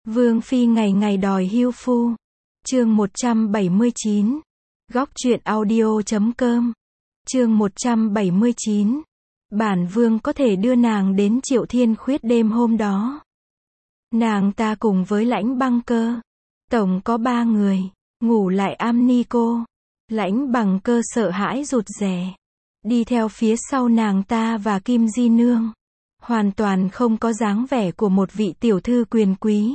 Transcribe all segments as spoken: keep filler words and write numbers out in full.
Vương phi ngày ngày đòi hưu phu. Chương một trăm bảy mươi chín. Góc truyện audio chấm com. Chương một trăm bảy mươi chín. Bản vương có thể đưa nàng đến Triệu Thiên Khuyết đêm hôm đó. Nàng ta cùng với Lãnh Băng Cơ, tổng có ba người, ngủ lại am ni cô. Lãnh Bằng Cơ sợ hãi rụt rè, đi theo phía sau nàng ta và Kim Di Nương, hoàn toàn không có dáng vẻ của một vị tiểu thư quyền quý.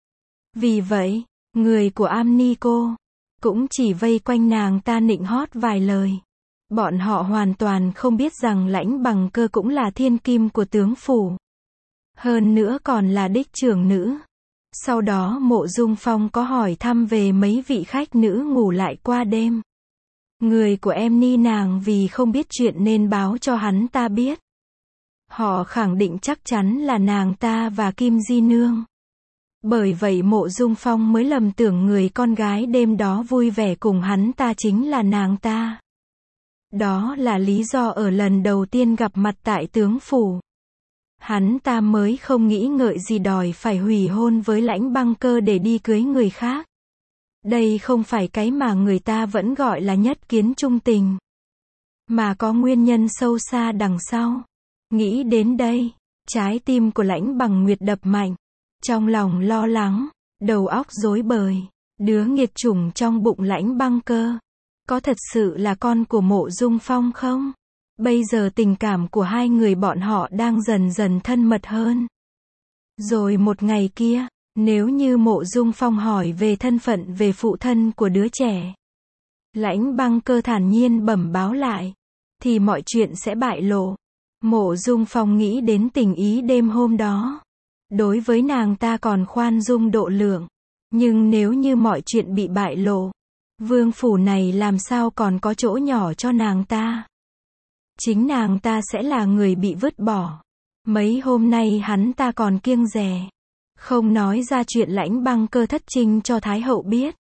Vì vậy, người của am ni cô cũng chỉ vây quanh nàng ta nịnh hót vài lời. Bọn họ hoàn toàn không biết rằng Lãnh Bằng Cơ cũng là thiên kim của tướng phủ, hơn nữa còn là đích trưởng nữ. Sau đó Mộ Dung Phong có hỏi thăm về mấy vị khách nữ ngủ lại qua đêm. Người của em ni nàng vì không biết chuyện nên báo cho hắn ta biết. Họ khẳng định chắc chắn là nàng ta và Kim Di Nương. Bởi vậy Mộ Dung Phong mới lầm tưởng người con gái đêm đó vui vẻ cùng hắn ta chính là nàng ta. Đó là lý do ở lần đầu tiên gặp mặt tại tướng phủ, hắn ta mới không nghĩ ngợi gì đòi phải hủy hôn với Lãnh Băng Cơ để đi cưới người khác. Đây không phải cái mà người ta vẫn gọi là nhất kiến trung tình, mà có nguyên nhân sâu xa đằng sau. Nghĩ đến đây, trái tim của Lãnh Bằng Nguyệt đập mạnh, trong lòng lo lắng, đầu óc rối bời. Đứa nghiệt chủng trong bụng Lãnh Băng Cơ có thật sự là con của Mộ Dung Phong không? Bây giờ tình cảm của hai người bọn họ đang dần dần thân mật hơn. Rồi một ngày kia, nếu như Mộ Dung Phong hỏi về thân phận về phụ thân của đứa trẻ, Lãnh Băng Cơ thản nhiên bẩm báo lại, thì mọi chuyện sẽ bại lộ. Mộ Dung Phong nghĩ đến tình ý đêm hôm đó, đối với nàng ta còn khoan dung độ lượng. Nhưng nếu như mọi chuyện bị bại lộ, vương phủ này làm sao còn có chỗ nhỏ cho nàng ta? Chính nàng ta sẽ là người bị vứt bỏ. Mấy hôm nay hắn ta còn kiêng dè, không nói ra chuyện Lãnh Băng Cơ thất trinh cho Thái hậu biết.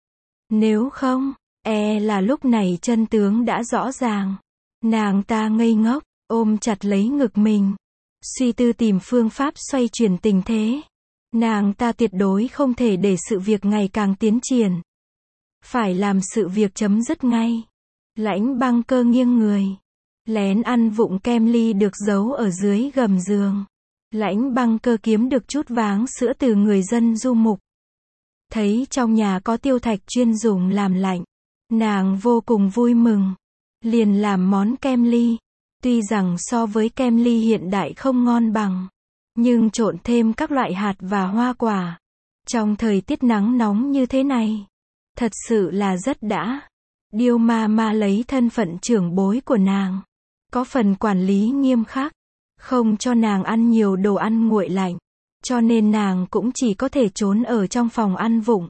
Nếu không, e là lúc này chân tướng đã rõ ràng. Nàng ta ngây ngốc, ôm chặt lấy ngực mình, suy tư tìm phương pháp xoay chuyển tình thế. Nàng ta tuyệt đối không thể để sự việc ngày càng tiến triển, phải làm sự việc chấm dứt ngay. Lãnh Băng Cơ nghiêng người, lén ăn vụng kem ly được giấu ở dưới gầm giường. Lãnh Băng Cơ kiếm được chút váng sữa từ người dân du mục. Thấy trong nhà có tiêu thạch chuyên dùng làm lạnh, nàng vô cùng vui mừng, liền làm món kem ly. Tuy rằng so với kem ly hiện đại không ngon bằng, nhưng trộn thêm các loại hạt và hoa quả, trong thời tiết nắng nóng như thế này, thật sự là rất đã. Điêu ma ma lấy thân phận trưởng bối của nàng, có phần quản lý nghiêm khắc, không cho nàng ăn nhiều đồ ăn nguội lạnh, cho nên nàng cũng chỉ có thể trốn ở trong phòng ăn vụng.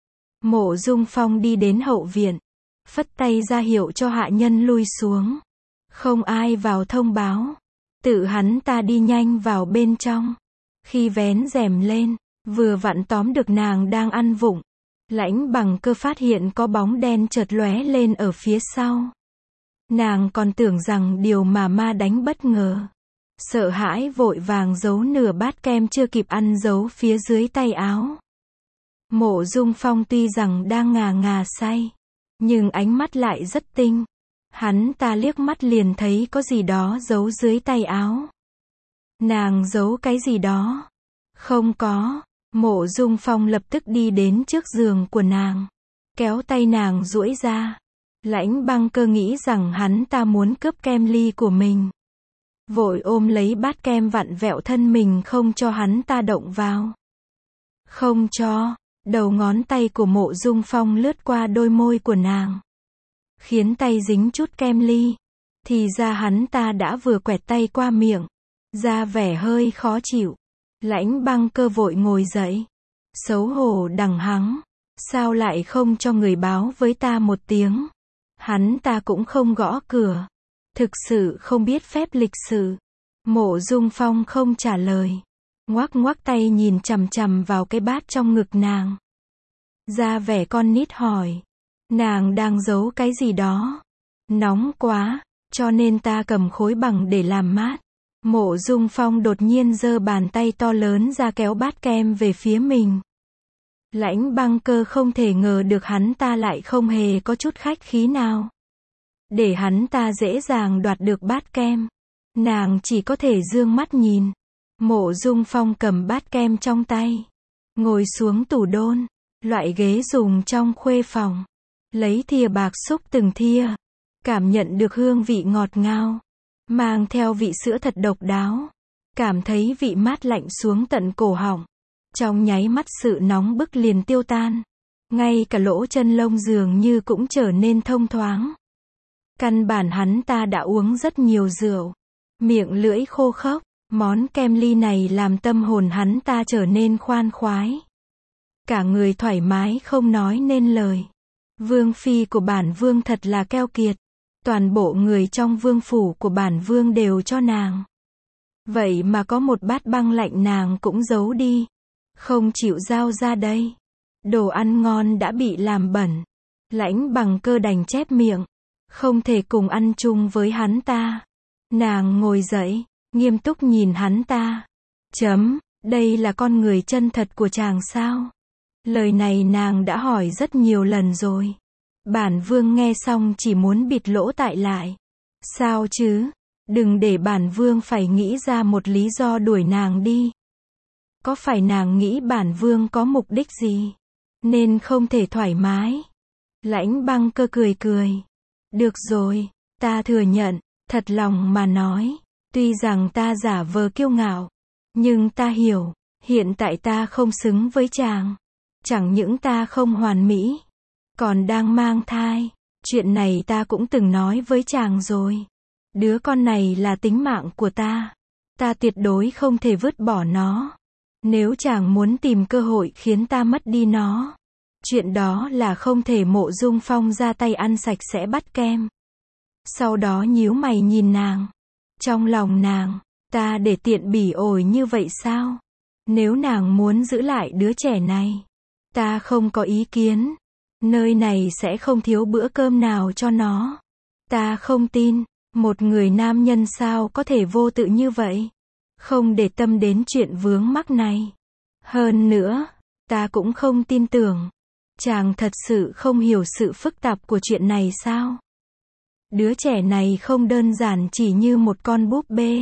Mộ Dung Phong đi đến hậu viện, phất tay ra hiệu cho hạ nhân lui xuống. Không ai vào thông báo, tự hắn ta đi nhanh vào bên trong. Khi vén rèm lên, vừa vặn tóm được nàng đang ăn vụng. Lãnh Bằng Cơ phát hiện có bóng đen chợt lóe lên ở phía sau. Nàng còn tưởng rằng điều mà ma đánh bất ngờ, sợ hãi vội vàng giấu nửa bát kem chưa kịp ăn giấu phía dưới tay áo. Mộ Dung Phong tuy rằng đang ngà ngà say, nhưng ánh mắt lại rất tinh. Hắn ta liếc mắt liền thấy có gì đó giấu dưới tay áo. Nàng giấu cái gì đó? Không có. Mộ Dung Phong lập tức đi đến trước giường của nàng, kéo tay nàng duỗi ra. Lãnh Băng Cơ nghĩ rằng hắn ta muốn cướp kem ly của mình, vội ôm lấy bát kem vặn vẹo thân mình không cho hắn ta động vào. Không cho. Đầu ngón tay của Mộ Dung Phong lướt qua đôi môi của nàng, khiến tay dính chút kem ly. Thì ra hắn ta đã vừa quẹt tay qua miệng, ra vẻ hơi khó chịu. Lãnh Băng Cơ vội ngồi dậy, xấu hổ đằng hắng, sao lại không cho người báo với ta một tiếng? Hắn ta cũng không gõ cửa, thực sự không biết phép lịch sự. Mộ Dung Phong không trả lời, ngoắc ngoắc tay nhìn chằm chằm vào cái bát trong ngực nàng, ra vẻ con nít hỏi, nàng đang giấu cái gì đó? Nóng quá, cho nên ta cầm khối bằng để làm mát. Mộ Dung Phong đột nhiên giơ bàn tay to lớn ra kéo bát kem về phía mình. Lãnh Băng Cơ không thể ngờ được hắn ta lại không hề có chút khách khí nào. Để hắn ta dễ dàng đoạt được bát kem. Nàng chỉ có thể dương mắt nhìn. Mộ Dung Phong cầm bát kem trong tay. Ngồi xuống tủ đôn. Loại ghế dùng trong khuê phòng. Lấy thìa bạc xúc từng thìa. Cảm nhận được hương vị ngọt ngào. Mang theo vị sữa thật độc đáo. Cảm thấy vị mát lạnh xuống tận cổ họng. Trong nháy mắt sự nóng bức liền tiêu tan. Ngay cả lỗ chân lông dường như cũng trở nên thông thoáng. Căn bản hắn ta đã uống rất nhiều rượu. Miệng lưỡi khô khốc. Món kem ly này làm tâm hồn hắn ta trở nên khoan khoái. Cả người thoải mái không nói nên lời. Vương phi của bản vương thật là keo kiệt. Toàn bộ người trong vương phủ của bản vương đều cho nàng. Vậy mà có một bát băng lạnh nàng cũng giấu đi. Không chịu giao ra đây. Đồ ăn ngon đã bị làm bẩn. Lãnh Bằng Cơ đành chép miệng. Không thể cùng ăn chung với hắn ta. Nàng ngồi dậy, nghiêm túc nhìn hắn ta. Chấm, đây là con người chân thật của chàng sao? Lời này nàng đã hỏi rất nhiều lần rồi. Bản vương nghe xong chỉ muốn bịt lỗ tai lại. Sao chứ? Đừng để bản vương phải nghĩ ra một lý do đuổi nàng đi. Có phải nàng nghĩ bản vương có mục đích gì? Nên không thể thoải mái. Lãnh Băng Cơ cười cười. Được rồi, ta thừa nhận, thật lòng mà nói. Tuy rằng ta giả vờ kiêu ngạo. Nhưng ta hiểu, hiện tại ta không xứng với chàng. Chẳng những ta không hoàn mỹ. Còn đang mang thai. Chuyện này ta cũng từng nói với chàng rồi. Đứa con này là tính mạng của ta. Ta tuyệt đối không thể vứt bỏ nó. Nếu chàng muốn tìm cơ hội khiến ta mất đi nó. Chuyện đó là không thể. Mộ Dung Phong ra tay ăn sạch sẽ bát kem. Sau đó nhíu mày nhìn nàng. Trong lòng nàng, ta để tiện bỉ ổi như vậy sao? Nếu nàng muốn giữ lại đứa trẻ này, ta không có ý kiến. Nơi này sẽ không thiếu bữa cơm nào cho nó. Ta không tin, một người nam nhân sao có thể vô tự như vậy? Không để tâm đến chuyện vướng mắc này. Hơn nữa, ta cũng không tin tưởng. Chàng thật sự không hiểu sự phức tạp của chuyện này sao? Đứa trẻ này không đơn giản chỉ như một con búp bê.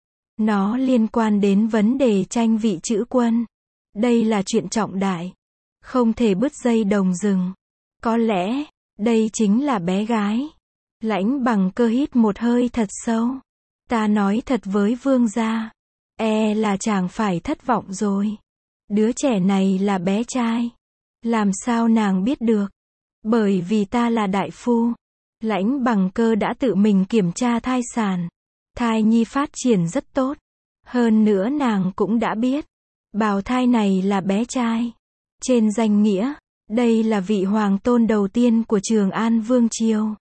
Nó liên quan đến vấn đề tranh vị chữ quân. Đây là chuyện trọng đại. Không thể bứt dây đồng rừng. Có lẽ, đây chính là bé gái. Lãnh Bằng Cơ hít một hơi thật sâu. Ta nói thật với vương gia. E là chàng phải thất vọng rồi. Đứa trẻ này là bé trai. Làm sao nàng biết được? Bởi vì ta là đại phu. Lãnh Bằng Cơ đã tự mình kiểm tra thai sản. Thai nhi phát triển rất tốt. Hơn nữa nàng cũng đã biết. Bào thai này là bé trai. Trên danh nghĩa, đây là vị hoàng tôn đầu tiên của Trường An Vương Triều.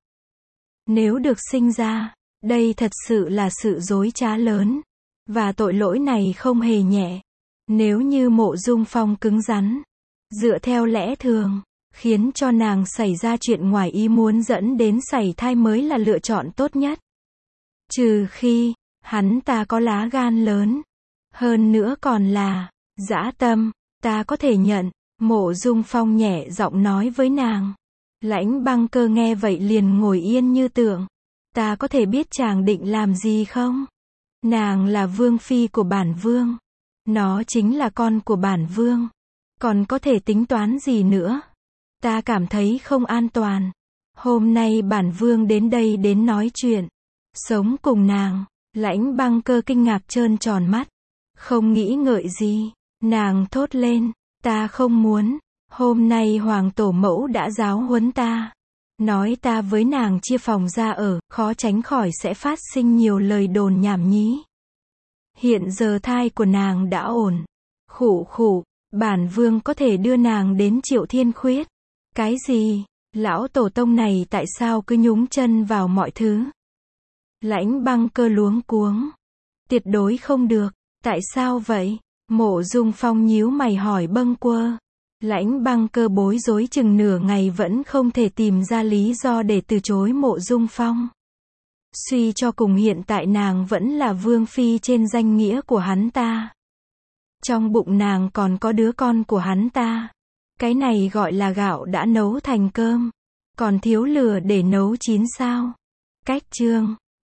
Nếu được sinh ra, đây thật sự là sự dối trá lớn. Và tội lỗi này không hề nhẹ. Nếu như Mộ Dung Phong cứng rắn, dựa theo lẽ thường, khiến cho nàng xảy ra chuyện ngoài ý muốn dẫn đến sảy thai mới là lựa chọn tốt nhất. Trừ khi, hắn ta có lá gan lớn. Hơn nữa còn là, dã tâm, ta có thể nhận. Mộ Dung Phong nhẹ giọng nói với nàng. Lãnh Băng Cơ nghe vậy liền ngồi yên như tượng. Ta có thể biết chàng định làm gì không? Nàng là vương phi của bản vương. Nó chính là con của bản vương. Còn có thể tính toán gì nữa? Ta cảm thấy không an toàn. Hôm nay bản vương đến đây đến nói chuyện. Sống cùng nàng. Lãnh Băng Cơ kinh ngạc trơn tròn mắt. Không nghĩ ngợi gì. Nàng thốt lên. Ta không muốn. Hôm nay hoàng tổ mẫu đã giáo huấn ta. Nói ta với nàng chia phòng ra ở, khó tránh khỏi sẽ phát sinh nhiều lời đồn nhảm nhí. Hiện giờ thai của nàng đã ổn. Khụ khụ, bản vương có thể đưa nàng đến Triệu Thiên Khuyết. Cái gì? Lão tổ tông này tại sao cứ nhúng chân vào mọi thứ? Lãnh Băng Cơ luống cuống. Tuyệt đối không được. Tại sao vậy? Mộ Dung Phong nhíu mày hỏi bâng quơ. Lãnh Băng Cơ bối rối chừng nửa ngày vẫn không thể tìm ra lý do để từ chối Mộ Dung Phong. Suy cho cùng hiện tại nàng vẫn là vương phi trên danh nghĩa của hắn ta. Trong bụng nàng còn có đứa con của hắn ta. Cái này gọi là gạo đã nấu thành cơm. Còn thiếu lửa để nấu chín sao? Cách chương